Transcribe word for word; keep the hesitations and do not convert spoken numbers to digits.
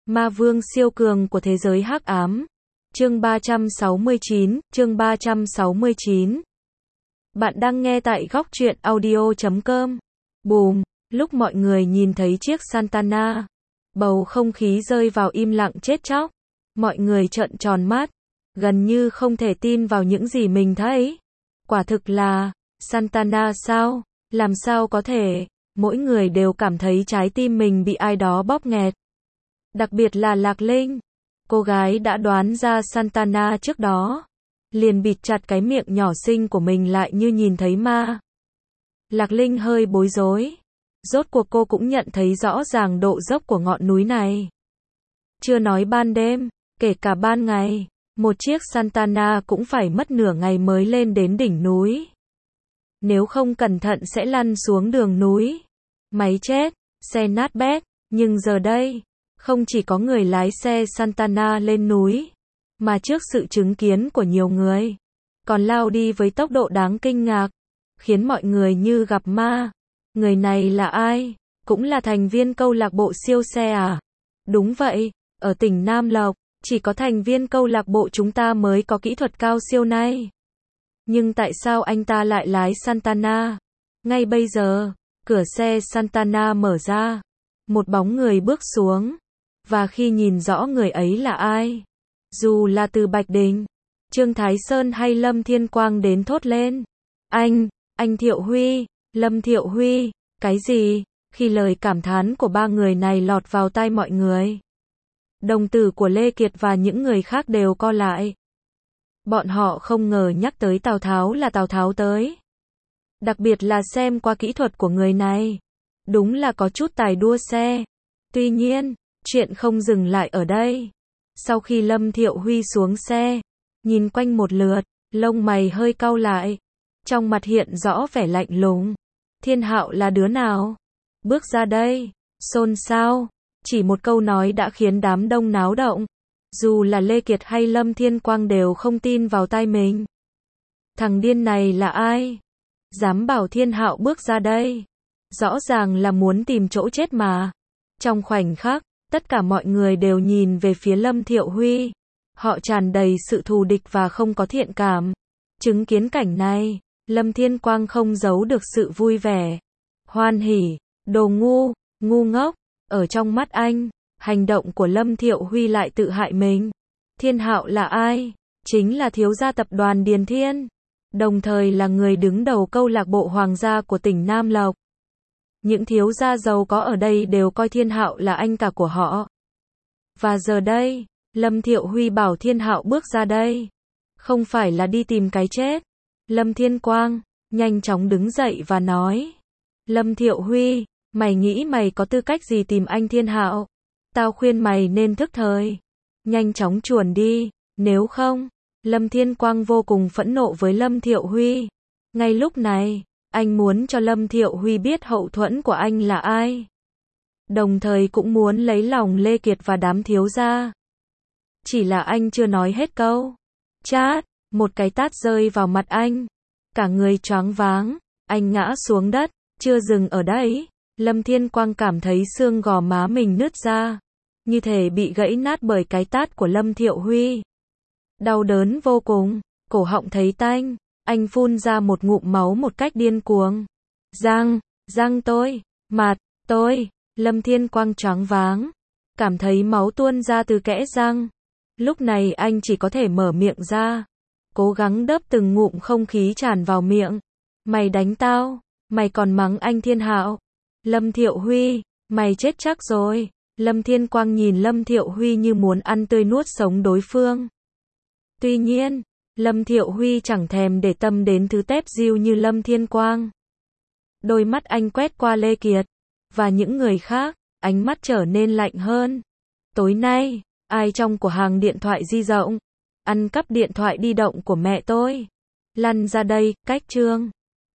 Ma vương siêu cường của thế giới hắc ám. Chương ba trăm sáu mươi chín, chương ba trăm sáu mươi chín. Bạn đang nghe tại góc truyện audio chấm com. Bùm, lúc mọi người nhìn thấy chiếc Santana, bầu không khí rơi vào im lặng chết chóc. Mọi người trợn tròn mắt, gần như không thể tin vào những gì mình thấy. Quả thực là Santana sao? Làm sao có thể? Mỗi người đều cảm thấy trái tim mình bị ai đó bóp nghẹt. Đặc biệt là Lạc Linh. Cô gái đã đoán ra Santana trước đó, liền bịt chặt cái miệng nhỏ xinh của mình lại như nhìn thấy ma. Lạc Linh hơi bối rối. Rốt cuộc cô cũng nhận thấy rõ ràng độ dốc của ngọn núi này. Chưa nói ban đêm, kể cả ban ngày, một chiếc Santana cũng phải mất nửa ngày mới lên đến đỉnh núi. Nếu không cẩn thận sẽ lăn xuống đường núi. Máy chết, xe nát bét, nhưng giờ đây, không chỉ có người lái xe Santana lên núi, mà trước sự chứng kiến của nhiều người, còn lao đi với tốc độ đáng kinh ngạc, khiến mọi người như gặp ma. Người này là ai? Cũng là thành viên câu lạc bộ siêu xe à? Đúng vậy, ở tỉnh Nam Lộc, chỉ có thành viên câu lạc bộ chúng ta mới có kỹ thuật cao siêu này. Nhưng tại sao anh ta lại lái Santana? Ngay bây giờ, cửa xe Santana mở ra, một bóng người bước xuống, và khi nhìn rõ người ấy là ai, dù là từ Bạch Đình, Trương Thái Sơn hay Lâm Thiên Quang đến thốt lên. Anh, anh Thiệu Huy, Lâm Thiệu Huy, cái gì? Khi lời cảm thán của ba người này lọt vào tai mọi người, đồng tử của Lê Kiệt và những người khác đều co lại. Bọn họ không ngờ nhắc tới Tào Tháo là Tào Tháo tới. Đặc biệt là xem qua kỹ thuật của người này. Đúng là có chút tài đua xe. Tuy nhiên, chuyện không dừng lại ở đây. Sau khi Lâm Thiệu Huy xuống xe, nhìn quanh một lượt, lông mày hơi cau lại. Trong mặt hiện rõ vẻ lạnh lùng. Thiên Hạo là đứa nào? Bước ra đây. Xôn xao. Chỉ một câu nói đã khiến đám đông náo động. Dù là Lê Kiệt hay Lâm Thiên Quang đều không tin vào tai mình. Thằng điên này là ai? Dám bảo Thiên Hạo bước ra đây. Rõ ràng là muốn tìm chỗ chết mà. Trong khoảnh khắc, tất cả mọi người đều nhìn về phía Lâm Thiệu Huy. Họ tràn đầy sự thù địch và không có thiện cảm. Chứng kiến cảnh này, Lâm Thiên Quang không giấu được sự vui vẻ. Hoan hỉ, đồ ngu, ngu ngốc. Ở trong mắt anh, hành động của Lâm Thiệu Huy lại tự hại mình. Thiên Hạo là ai? Chính là thiếu gia tập đoàn Điền Thiên, đồng thời là người đứng đầu câu lạc bộ hoàng gia của tỉnh Nam Lộc. Những thiếu gia giàu có ở đây đều coi Thiên Hạo là anh cả của họ. Và giờ đây, Lâm Thiệu Huy bảo Thiên Hạo bước ra đây, không phải là đi tìm cái chết. Lâm Thiên Quang nhanh chóng đứng dậy và nói: Lâm Thiệu Huy, mày nghĩ mày có tư cách gì tìm anh Thiên Hạo? Tao khuyên mày nên thức thời, nhanh chóng chuồn đi, nếu không. Lâm Thiên Quang vô cùng phẫn nộ với Lâm Thiệu Huy. Ngay lúc này, anh muốn cho Lâm Thiệu Huy biết hậu thuẫn của anh là ai. Đồng thời cũng muốn lấy lòng Lê Kiệt và đám thiếu gia. Chỉ là anh chưa nói hết câu. Chát, một cái tát rơi vào mặt anh. Cả người choáng váng, anh ngã xuống đất. Chưa dừng ở đấy, Lâm Thiên Quang cảm thấy xương gò má mình nứt ra, như thể bị gãy nát bởi cái tát của Lâm Thiệu Huy. Đau đớn vô cùng, cổ họng thấy tanh, anh phun ra một ngụm máu một cách điên cuồng. Răng, răng tôi, mặt, tôi, Lâm Thiên Quang choáng váng, cảm thấy máu tuôn ra từ kẽ răng. Lúc này anh chỉ có thể mở miệng ra, cố gắng đớp từng ngụm không khí tràn vào miệng. Mày đánh tao, mày còn mắng anh Thiên Hạo. Lâm Thiệu Huy, mày chết chắc rồi. Lâm Thiên Quang nhìn Lâm Thiệu Huy như muốn ăn tươi nuốt sống đối phương. Tuy nhiên, Lâm Thiệu Huy chẳng thèm để tâm đến thứ tép diêu như Lâm Thiên Quang. Đôi mắt anh quét qua Lê Kiệt và những người khác, ánh mắt trở nên lạnh hơn. Tối nay, ai trong cửa hàng điện thoại di động ăn cắp điện thoại di động của mẹ tôi? Lăn ra đây, cách trương.